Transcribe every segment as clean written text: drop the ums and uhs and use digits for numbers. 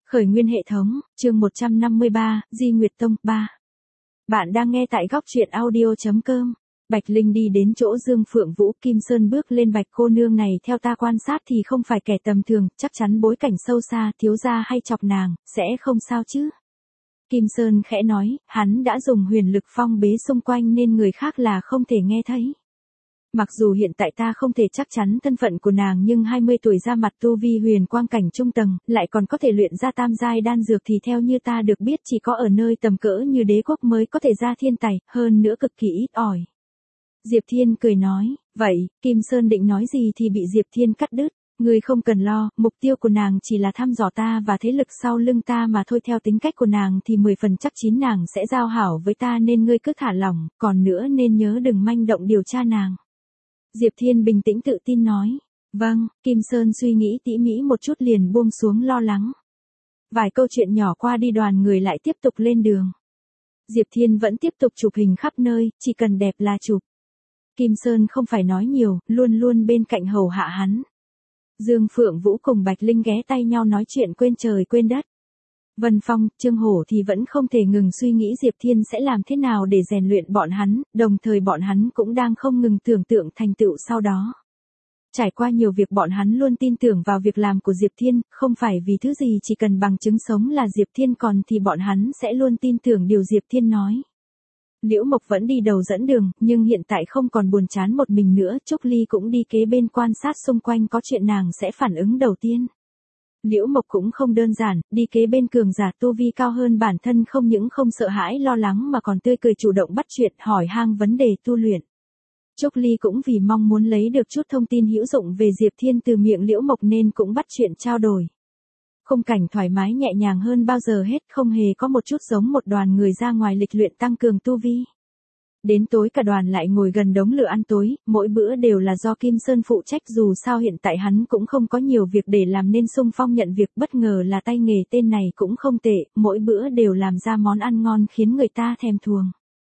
Khởi nguyên hệ thống, chương 153, Di Nguyệt Tông, 3. Bạn đang nghe tại góc truyện audio.com. Bạch Linh đi đến chỗ Dương Phượng Vũ. Kim Sơn bước lên. Bạch cô nương này theo ta quan sát thì không phải kẻ tầm thường, chắc chắn bối cảnh sâu xa, thiếu gia hay chọc nàng, sẽ không sao chứ. Kim Sơn khẽ nói, hắn đã dùng huyền lực phong bế xung quanh nên người khác là không thể nghe thấy. Mặc dù hiện tại ta không thể chắc chắn thân phận của nàng nhưng 20 tuổi ra mặt tu vi huyền quang cảnh trung tầng, lại còn có thể luyện ra tam giai đan dược thì theo như ta được biết chỉ có ở nơi tầm cỡ như đế quốc mới có thể ra thiên tài, hơn nữa cực kỳ ít ỏi. Diệp Thiên cười nói, vậy, Kim Sơn định nói gì thì bị Diệp Thiên cắt đứt. Ngươi không cần lo, mục tiêu của nàng chỉ là thăm dò ta và thế lực sau lưng ta mà thôi. Theo tính cách của nàng thì 10 phần chắc chín nàng sẽ giao hảo với ta nên ngươi cứ thả lỏng, còn nữa nên nhớ đừng manh động điều tra nàng. Diệp Thiên bình tĩnh tự tin nói. Vâng, Kim Sơn suy nghĩ tỉ mỉ một chút liền buông xuống lo lắng. Vài câu chuyện nhỏ qua đi đoàn người lại tiếp tục lên đường. Diệp Thiên vẫn tiếp tục chụp hình khắp nơi, chỉ cần đẹp là chụp. Kim Sơn không phải nói nhiều, luôn luôn bên cạnh hầu hạ hắn. Dương Phượng Vũ cùng Bạch Linh ghé tay nhau nói chuyện quên trời quên đất. Vân Phong, Trương Hổ thì vẫn không thể ngừng suy nghĩ Diệp Thiên sẽ làm thế nào để rèn luyện bọn hắn, đồng thời bọn hắn cũng đang không ngừng tưởng tượng thành tựu sau đó. Trải qua nhiều việc bọn hắn luôn tin tưởng vào việc làm của Diệp Thiên, không phải vì thứ gì chỉ cần bằng chứng sống là Diệp Thiên còn thì bọn hắn sẽ luôn tin tưởng điều Diệp Thiên nói. Liễu Mộc vẫn đi đầu dẫn đường, nhưng hiện tại không còn buồn chán một mình nữa, Trúc Ly cũng đi kế bên quan sát xung quanh có chuyện nàng sẽ phản ứng đầu tiên. Liễu Mộc cũng không đơn giản, đi kế bên cường giả tu vi cao hơn bản thân không những không sợ hãi lo lắng mà còn tươi cười chủ động bắt chuyện hỏi han vấn đề tu luyện. Trúc Ly cũng vì mong muốn lấy được chút thông tin hữu dụng về Diệp Thiên từ miệng Liễu Mộc nên cũng bắt chuyện trao đổi. Khung cảnh thoải mái nhẹ nhàng hơn bao giờ hết, không hề có một chút giống một đoàn người ra ngoài lịch luyện tăng cường tu vi. Đến tối cả đoàn lại ngồi gần đống lửa ăn tối, mỗi bữa đều là do Kim Sơn phụ trách dù sao hiện tại hắn cũng không có nhiều việc để làm nên xung phong nhận việc bất ngờ là tay nghề tên này cũng không tệ, mỗi bữa đều làm ra món ăn ngon khiến người ta thèm thuồng.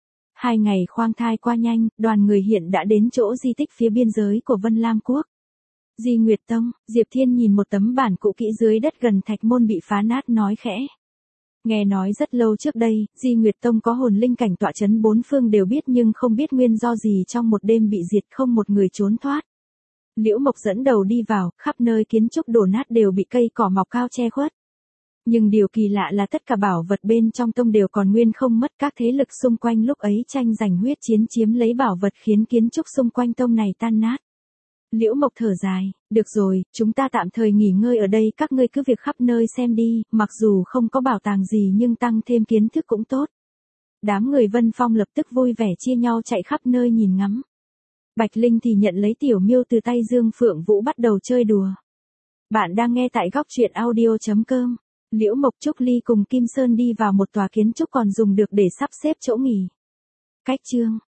2 ngày khoang thai qua nhanh, đoàn người hiện đã đến chỗ di tích phía biên giới của Vân Lam Quốc. Di Nguyệt Tông, Diệp Thiên nhìn một tấm bản cũ kỹ dưới đất gần thạch môn bị phá nát nói khẽ. Nghe nói rất lâu trước đây, Di Nguyệt Tông có hồn linh cảnh tọa chấn bốn phương đều biết nhưng không biết nguyên do gì trong một đêm bị diệt không một người trốn thoát. Liễu Mộc dẫn đầu đi vào, khắp nơi kiến trúc đổ nát đều bị cây cỏ mọc cao che khuất. Nhưng điều kỳ lạ là tất cả bảo vật bên trong tông đều còn nguyên không mất, các thế lực xung quanh lúc ấy tranh giành huyết chiến chiếm lấy bảo vật khiến kiến trúc xung quanh tông này tan nát. Liễu Mộc thở dài, được rồi, chúng ta tạm thời nghỉ ngơi ở đây, các ngươi cứ việc khắp nơi xem đi, mặc dù không có bảo tàng gì nhưng tăng thêm kiến thức cũng tốt. Đám người Vân Phong lập tức vui vẻ chia nhau chạy khắp nơi nhìn ngắm. Bạch Linh thì nhận lấy tiểu miêu từ tay Dương Phượng Vũ bắt đầu chơi đùa. Bạn đang nghe tại góc truyện audio.com. Liễu Mộc, Trúc Ly cùng Kim Sơn đi vào một tòa kiến trúc còn dùng được để sắp xếp chỗ nghỉ. Cách chương